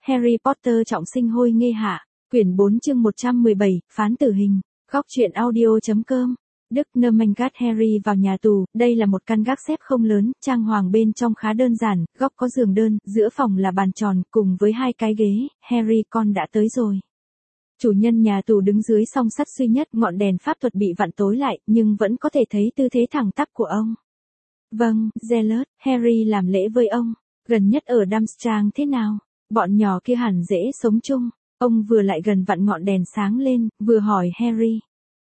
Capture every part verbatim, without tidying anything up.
Harry Potter trọng sinh hôi nghê hạ, quyển bốn chương một trăm mười bảy, phán tử hình, góc truyện audio.com. Đức Nermangat Harry vào nhà tù, đây là một căn gác xếp không lớn, trang hoàng bên trong khá đơn giản, góc có giường đơn, giữa phòng là bàn tròn, cùng với hai cái ghế. Harry, con đã tới rồi. Chủ nhân nhà tù đứng dưới song sắt duy nhất, ngọn đèn pháp thuật bị vặn tối lại, nhưng vẫn có thể thấy tư thế thẳng tắp của ông. Vâng, Zealot, Harry làm lễ với ông. Gần nhất ở Durmstrang thế nào? Bọn nhỏ kia hẳn dễ sống chung. Ông vừa lại gần vặn ngọn đèn sáng lên, vừa hỏi Harry.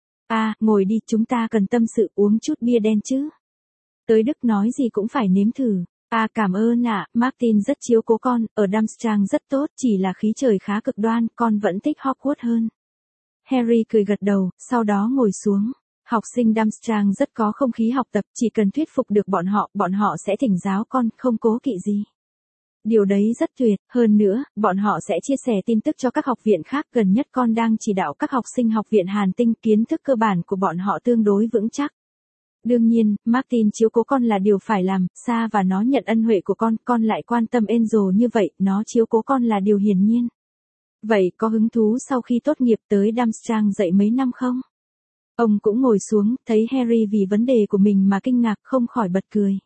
À, ngồi đi, chúng ta cần tâm sự, uống chút bia đen chứ. Tới Đức nói gì cũng phải nếm thử. À, cảm ơn ạ, Martin rất chiếu cố con, ở Durmstrang rất tốt, chỉ là khí trời khá cực đoan, con vẫn thích Hogwarts hơn. Harry cười gật đầu, sau đó ngồi xuống. Học sinh Durmstrang rất có không khí học tập, chỉ cần thuyết phục được bọn họ, bọn họ sẽ thỉnh giáo con, không cố kỵ gì. Điều đấy rất tuyệt, hơn nữa, bọn họ sẽ chia sẻ tin tức cho các học viện khác, gần nhất con đang chỉ đạo các học sinh học viện Hàn Tinh, kiến thức cơ bản của bọn họ tương đối vững chắc. Đương nhiên, Martin chiếu cố con là điều phải làm, Sa và nó nhận ân huệ của con, con lại quan tâm Angel như vậy, nó chiếu cố con là điều hiển nhiên. Vậy có hứng thú sau khi tốt nghiệp tới Durmstrang dạy mấy năm không? Ông cũng ngồi xuống, thấy Harry vì vấn đề của mình mà kinh ngạc, không khỏi bật cười.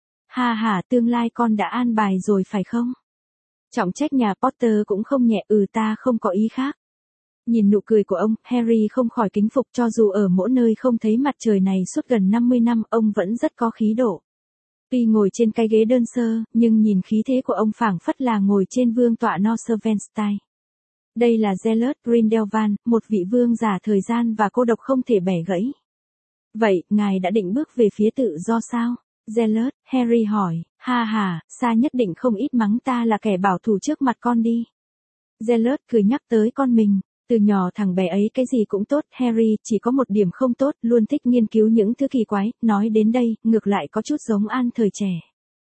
Ha ha, tương lai con đã an bài rồi phải không? Trọng trách nhà Potter cũng không nhẹ, ừ ta không có ý khác. Nhìn nụ cười của ông, Harry không khỏi kính phục, cho dù ở mỗi nơi không thấy mặt trời này suốt gần năm mươi năm, ông vẫn rất có khí độ. Tuy ngồi trên cái ghế đơn sơ, nhưng nhìn khí thế của ông phảng phất là ngồi trên vương tọa Neuschwanstein. Đây là Zealot Grindelwald, một vị vương giả thời gian và cô độc không thể bẻ gãy. Vậy, ngài đã định bước về phía tự do sao? Zealot, Harry hỏi, ha ha, Sa nhất định không ít mắng ta là kẻ bảo thủ trước mặt con đi. Zealot cười nhắc tới con mình, từ nhỏ thằng bé ấy cái gì cũng tốt, Harry chỉ có một điểm không tốt, luôn thích nghiên cứu những thứ kỳ quái, nói đến đây, ngược lại có chút giống An thời trẻ.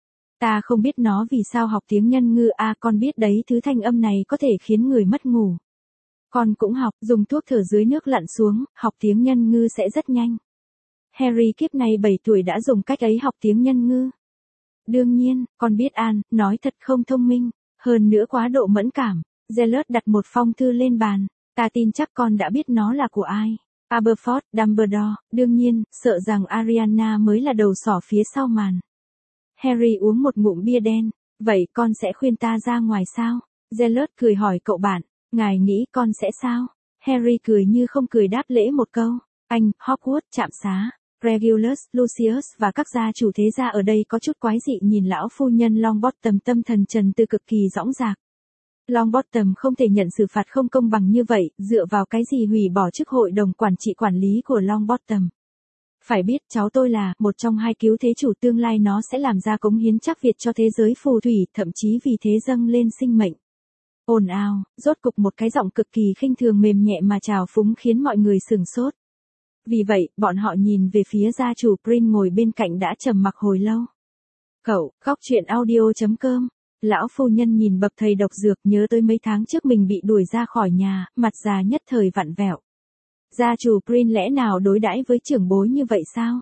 Ta không biết nó vì sao học tiếng nhân ngư, à con biết đấy, thứ thanh âm này có thể khiến người mất ngủ. Con cũng học, dùng thuốc thở dưới nước lặn xuống, học tiếng nhân ngư sẽ rất nhanh. Harry kiếp này bảy tuổi đã dùng cách ấy học tiếng nhân ngư. Đương nhiên, con biết An, nói thật không thông minh, hơn nữa quá độ mẫn cảm. Zealot đặt một phong thư lên bàn, ta tin chắc con đã biết nó là của ai. Aberforth, Dumbledore, đương nhiên, sợ rằng Ariana mới là đầu sỏ phía sau màn. Harry uống một ngụm bia đen, vậy con sẽ khuyên ta ra ngoài sao? Zealot cười hỏi cậu bạn, ngài nghĩ con sẽ sao? Harry cười như không cười đáp lễ một câu, anh, Hogwarts, trạm xá. Regulus, Lucius và các gia chủ thế gia ở đây có chút quái dị nhìn lão phu nhân Longbottom tâm thần trần tư cực kỳ dõng dạc. Longbottom không thể nhận xử phạt không công bằng như vậy, dựa vào cái gì hủy bỏ chức hội đồng quản trị quản lý của Longbottom. Phải biết cháu tôi là một trong hai cứu thế chủ tương lai, nó sẽ làm ra cống hiến chắc Việt cho thế giới phù thủy, thậm chí vì thế dâng lên sinh mệnh. Ồn ào, rốt cục một cái giọng cực kỳ khinh thường mềm nhẹ mà trào phúng khiến mọi người sửng sốt. Vì vậy, bọn họ nhìn về phía gia chủ Prin ngồi bên cạnh đã trầm mặc hồi lâu. Cậu, góc truyện audio.com. Lão phu nhân nhìn bậc thầy độc dược, nhớ tới mấy tháng trước mình bị đuổi ra khỏi nhà, mặt già nhất thời vặn vẹo. Gia chủ Prin lẽ nào đối đãi với trưởng bối như vậy sao?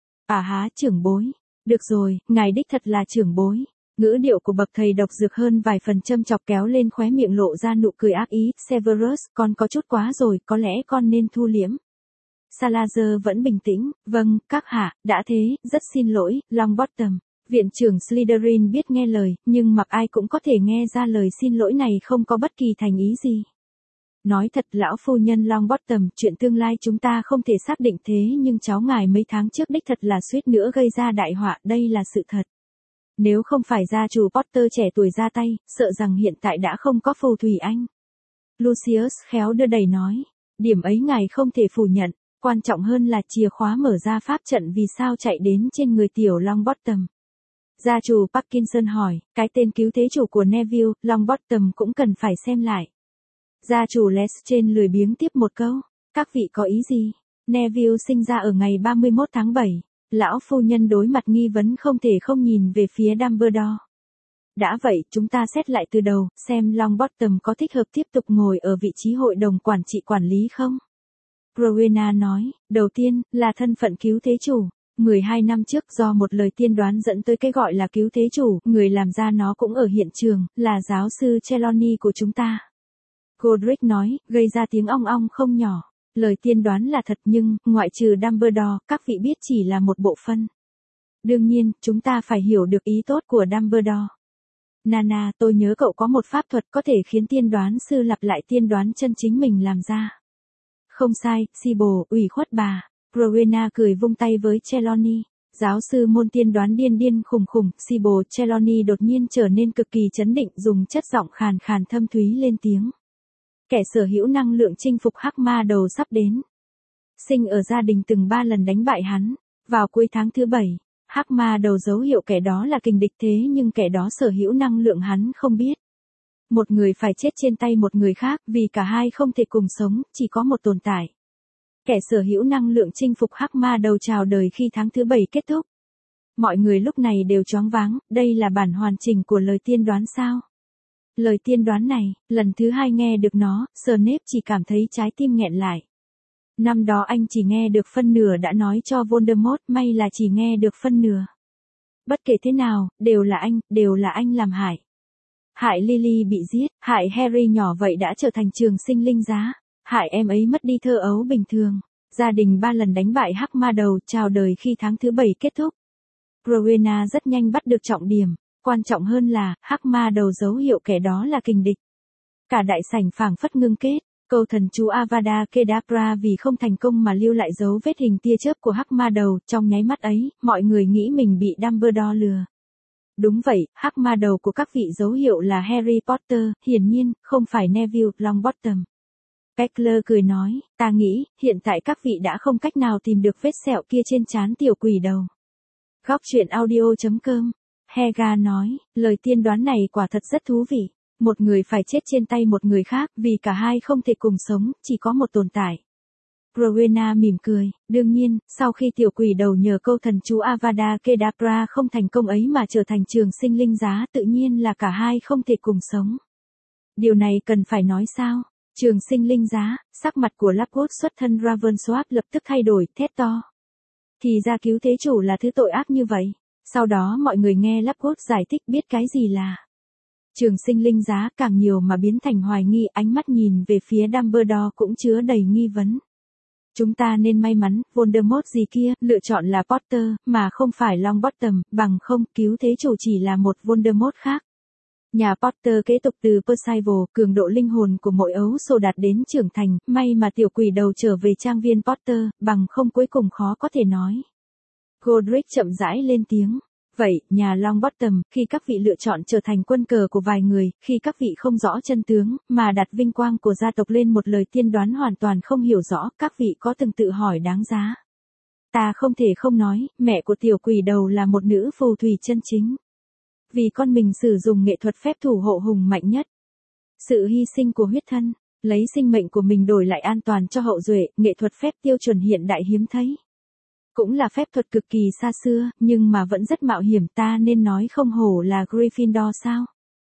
À há, trưởng bối. Được rồi, ngài đích thật là trưởng bối. Ngữ điệu của bậc thầy độc dược hơn vài phần châm chọc kéo lên khóe miệng lộ ra nụ cười ác ý. Severus, con có chút quá rồi, có lẽ con nên thu liễm. Salazar vẫn bình tĩnh, vâng, các hạ, đã thế, rất xin lỗi, Longbottom. Viện trưởng Slytherin biết nghe lời, nhưng mặc ai cũng có thể nghe ra lời xin lỗi này không có bất kỳ thành ý gì. Nói thật lão phu nhân Longbottom, chuyện tương lai chúng ta không thể xác định thế nhưng cháu ngài mấy tháng trước đích thật là suýt nữa gây ra đại họa, đây là sự thật. Nếu không phải gia chủ Potter trẻ tuổi ra tay, sợ rằng hiện tại đã không có phù thủy anh. Lucius khéo đưa đẩy nói, điểm ấy ngài không thể phủ nhận. Quan trọng hơn là chìa khóa mở ra pháp trận vì sao chạy đến trên người tiểu Longbottom. Gia chủ Parkinson hỏi, cái tên cứu thế chủ của Neville, Longbottom cũng cần phải xem lại. Gia chủ Lestrange lười biếng tiếp một câu, các vị có ý gì? Neville sinh ra ở ngày ba mươi mốt tháng bảy, lão phu nhân đối mặt nghi vấn không thể không nhìn về phía Dumbledore. Đã vậy, chúng ta xét lại từ đầu, xem Longbottom có thích hợp tiếp tục ngồi ở vị trí hội đồng quản trị quản lý không? Rowena nói, đầu tiên, là thân phận cứu thế chủ. mười hai năm trước do một lời tiên đoán dẫn tới cái gọi là cứu thế chủ, người làm ra nó cũng ở hiện trường, là giáo sư Trelawney của chúng ta. Godric nói, gây ra tiếng ong ong không nhỏ. Lời tiên đoán là thật nhưng, ngoại trừ Dumbledore, các vị biết chỉ là một bộ phân. Đương nhiên, chúng ta phải hiểu được ý tốt của Dumbledore. Nana, tôi nhớ cậu có một pháp thuật có thể khiến tiên đoán sư lặp lại tiên đoán chân chính mình làm ra. Không sai, Sybil, ủy khuất bà. Rowena cười vung tay với Trelawney. Giáo sư môn tiên đoán điên điên khùng khùng, Sybil Trelawney đột nhiên trở nên cực kỳ chấn định, dùng chất giọng khàn khàn thâm thúy lên tiếng. Kẻ sở hữu năng lượng chinh phục hắc ma đầu sắp đến. Sinh ở gia đình từng ba lần đánh bại hắn. Vào cuối tháng thứ bảy, hắc ma đầu dấu hiệu kẻ đó là kình địch thế nhưng kẻ đó sở hữu năng lượng hắn không biết. Một người phải chết trên tay một người khác vì cả hai không thể cùng sống, chỉ có một tồn tại. Kẻ sở hữu năng lượng chinh phục hắc ma đầu chào đời khi tháng thứ bảy kết thúc. Mọi người lúc này đều choáng váng, đây là bản hoàn chỉnh của lời tiên đoán sao? Lời tiên đoán này, lần thứ hai nghe được nó, Snape chỉ cảm thấy trái tim nghẹn lại. Năm đó anh chỉ nghe được phân nửa đã nói cho Voldemort, may là chỉ nghe được phân nửa. Bất kể thế nào, đều là anh, đều là anh làm hại. Hại Lily bị giết, hại Harry nhỏ vậy đã trở thành trường sinh linh giá, hại em ấy mất đi thơ ấu bình thường. Gia đình ba lần đánh bại hắc ma đầu chào đời khi tháng thứ bảy kết thúc. Rowena rất nhanh bắt được trọng điểm, quan trọng hơn là, hắc ma đầu dấu hiệu kẻ đó là kình địch. Cả đại sảnh phảng phất ngưng kết, câu thần chú Avada Kedavra vì không thành công mà lưu lại dấu vết hình tia chớp của hắc ma đầu, trong nháy mắt ấy, mọi người nghĩ mình bị Dumbledore lừa. Đúng vậy, hắc ma đầu của các vị dấu hiệu là Harry Potter, hiển nhiên, không phải Neville Longbottom. Peckler cười nói, ta nghĩ, hiện tại các vị đã không cách nào tìm được vết sẹo kia trên trán tiểu quỷ đầu. Góc truyện audio chấm com. Hega nói, lời tiên đoán này quả thật rất thú vị. Một người phải chết trên tay một người khác vì cả hai không thể cùng sống, chỉ có một tồn tại. Rowena mỉm cười, đương nhiên, sau khi tiểu quỷ đầu nhờ câu thần chú Avada Kedavra không thành công ấy mà trở thành trường sinh linh giá, tự nhiên là cả hai không thể cùng sống. Điều này cần phải nói sao? Trường sinh linh giá, sắc mặt của Lockwood xuất thân Ravensworth lập tức thay đổi, thét to. Thì ra cứu thế chủ là thứ tội ác như vậy. Sau đó mọi người nghe Lockwood giải thích biết cái gì là trường sinh linh giá, càng nhiều mà biến thành hoài nghi, ánh mắt nhìn về phía Dumbledore cũng chứa đầy nghi vấn. Chúng ta nên may mắn, Voldemort gì kia, lựa chọn là Potter, mà không phải Longbottom, bằng không, cứu thế chủ chỉ là một Voldemort khác. Nhà Potter kế tục từ Percival, cường độ linh hồn của mỗi ấu sô đạt đến trưởng thành, may mà tiểu quỷ đầu trở về trang viên Potter, bằng không cuối cùng khó có thể nói. Godric chậm rãi lên tiếng. Vậy, nhà Longbottom, khi các vị lựa chọn trở thành quân cờ của vài người, khi các vị không rõ chân tướng, mà đặt vinh quang của gia tộc lên một lời tiên đoán hoàn toàn không hiểu rõ, các vị có từng tự hỏi đáng giá. Ta không thể không nói, mẹ của tiểu quỷ đầu là một nữ phù thủy chân chính. Vì con mình sử dụng nghệ thuật phép thủ hộ hùng mạnh nhất. Sự hy sinh của huyết thân, lấy sinh mệnh của mình đổi lại an toàn cho hậu duệ, nghệ thuật phép tiêu chuẩn hiện đại hiếm thấy. Cũng là phép thuật cực kỳ xa xưa, nhưng mà vẫn rất mạo hiểm, ta nên nói không hổ là Gryffindor sao?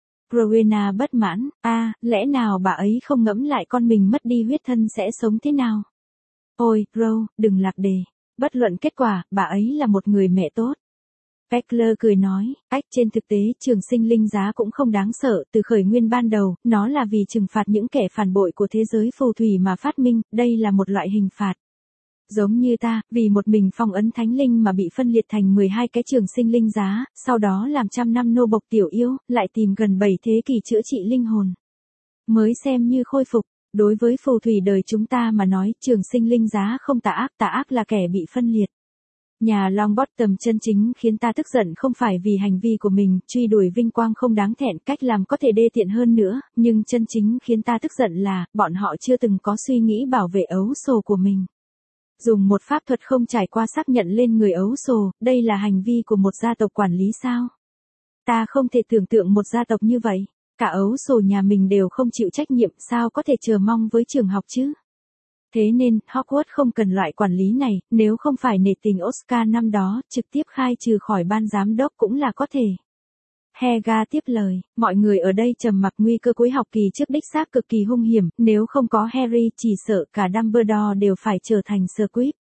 Rowena bất mãn, a, à, lẽ nào bà ấy không ngẫm lại con mình mất đi huyết thân sẽ sống thế nào? Ôi, Row, đừng lạc đề. Bất luận kết quả, bà ấy là một người mẹ tốt. Peckler cười nói, ách trên thực tế trường sinh linh giá cũng không đáng sợ, từ khởi nguyên ban đầu, nó là vì trừng phạt những kẻ phản bội của thế giới phù thủy mà phát minh, đây là một loại hình phạt. Giống như ta, vì một mình phong ấn thánh linh mà bị phân liệt thành mười hai cái trường sinh linh giá, sau đó làm trăm năm nô bộc tiểu yêu, lại tìm gần bảy thế kỷ chữa trị linh hồn. Mới xem như khôi phục, đối với phù thủy đời chúng ta mà nói, trường sinh linh giá không tà ác, tà ác là kẻ bị phân liệt. Nhà Longbottom chân chính khiến ta tức giận không phải vì hành vi của mình, truy đuổi vinh quang không đáng thẹn, cách làm có thể đê tiện hơn nữa, nhưng chân chính khiến ta tức giận là, bọn họ chưa từng có suy nghĩ bảo vệ ấu sồ của mình. Dùng một pháp thuật không trải qua xác nhận lên người ấu sồ, đây là hành vi của một gia tộc quản lý sao? Ta không thể tưởng tượng một gia tộc như vậy, cả ấu sồ nhà mình đều không chịu trách nhiệm, sao có thể chờ mong với trường học chứ? Thế nên, Hogwarts không cần loại quản lý này, nếu không phải nể tình Oscar năm đó, trực tiếp khai trừ khỏi ban giám đốc cũng là có thể. Hega tiếp lời, mọi người ở đây trầm mặc, nguy cơ cuối học kỳ trước đích xác cực kỳ hung hiểm, nếu không có Harry chỉ sợ cả Dumbledore đều phải trở thành Squib.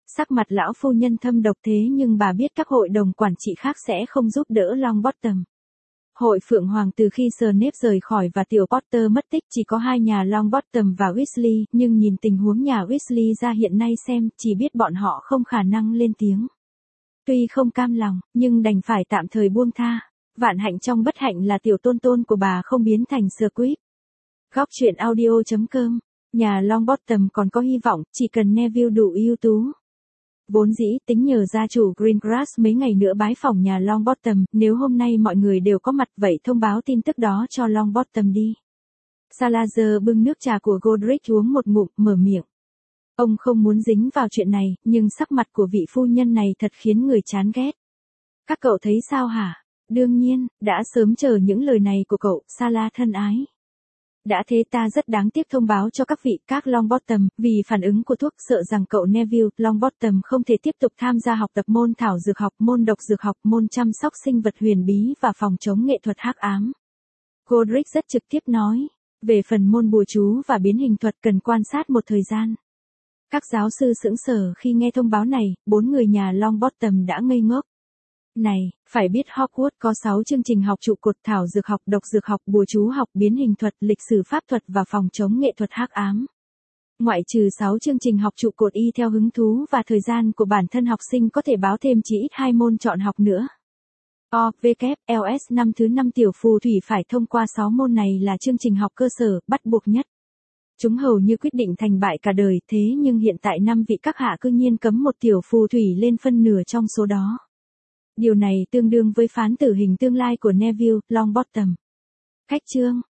Sắc mặt lão phu nhân thâm độc thế nhưng bà biết các hội đồng quản trị khác sẽ không giúp đỡ Longbottom. Hội Phượng Hoàng từ khi Snape rời khỏi và tiểu Potter mất tích chỉ có hai nhà Longbottom và Weasley, nhưng nhìn tình huống nhà Weasley ra hiện nay xem, chỉ biết bọn họ không khả năng lên tiếng. Tuy không cam lòng, nhưng đành phải tạm thời buông tha. Vạn hạnh trong bất hạnh là tiểu tôn tôn của bà không biến thành Squib. Góc truyện audio chấm com. Nhà Longbottom còn có hy vọng, chỉ cần Neville đủ ưu tú. Vốn dĩ tính nhờ gia chủ Greengrass mấy ngày nữa bái phỏng nhà Longbottom, nếu hôm nay mọi người đều có mặt vậy thông báo tin tức đó cho Longbottom đi. Salazar bưng nước trà của Godric uống một ngụm, mở miệng. Ông không muốn dính vào chuyện này, nhưng sắc mặt của vị phu nhân này thật khiến người chán ghét. Các cậu thấy sao hả? Đương nhiên, đã sớm chờ những lời này của cậu, Sala thân ái. Đã thế ta rất đáng tiếc thông báo cho các vị các Longbottom, vì phản ứng của thuốc sợ rằng cậu Neville Longbottom không thể tiếp tục tham gia học tập môn thảo dược học, môn độc dược học, môn chăm sóc sinh vật huyền bí và phòng chống nghệ thuật hắc ám. Godric rất trực tiếp nói, về phần môn bùa chú và biến hình thuật cần quan sát một thời gian. Các giáo sư sững sờ khi nghe thông báo này, bốn người nhà Longbottom đã ngây ngốc. Này, phải biết Hogwarts có sáu chương trình học trụ cột thảo dược học, độc dược học, bùa chú học, biến hình thuật, lịch sử pháp thuật và phòng chống nghệ thuật hắc ám. Ngoại trừ sáu chương trình học trụ cột y theo hứng thú và thời gian của bản thân học sinh có thể báo thêm chỉ ít hai môn chọn học nữa. O, W, L S năm thứ năm tiểu phù thủy phải thông qua sáu môn này là chương trình học cơ sở, bắt buộc nhất. Chúng hầu như quyết định thành bại cả đời, thế nhưng hiện tại năm vị các hạ cư nhiên cấm một tiểu phù thủy lên phân nửa trong số đó. Điều này tương đương với phán tử hình tương lai của Neville Longbottom. Khách chương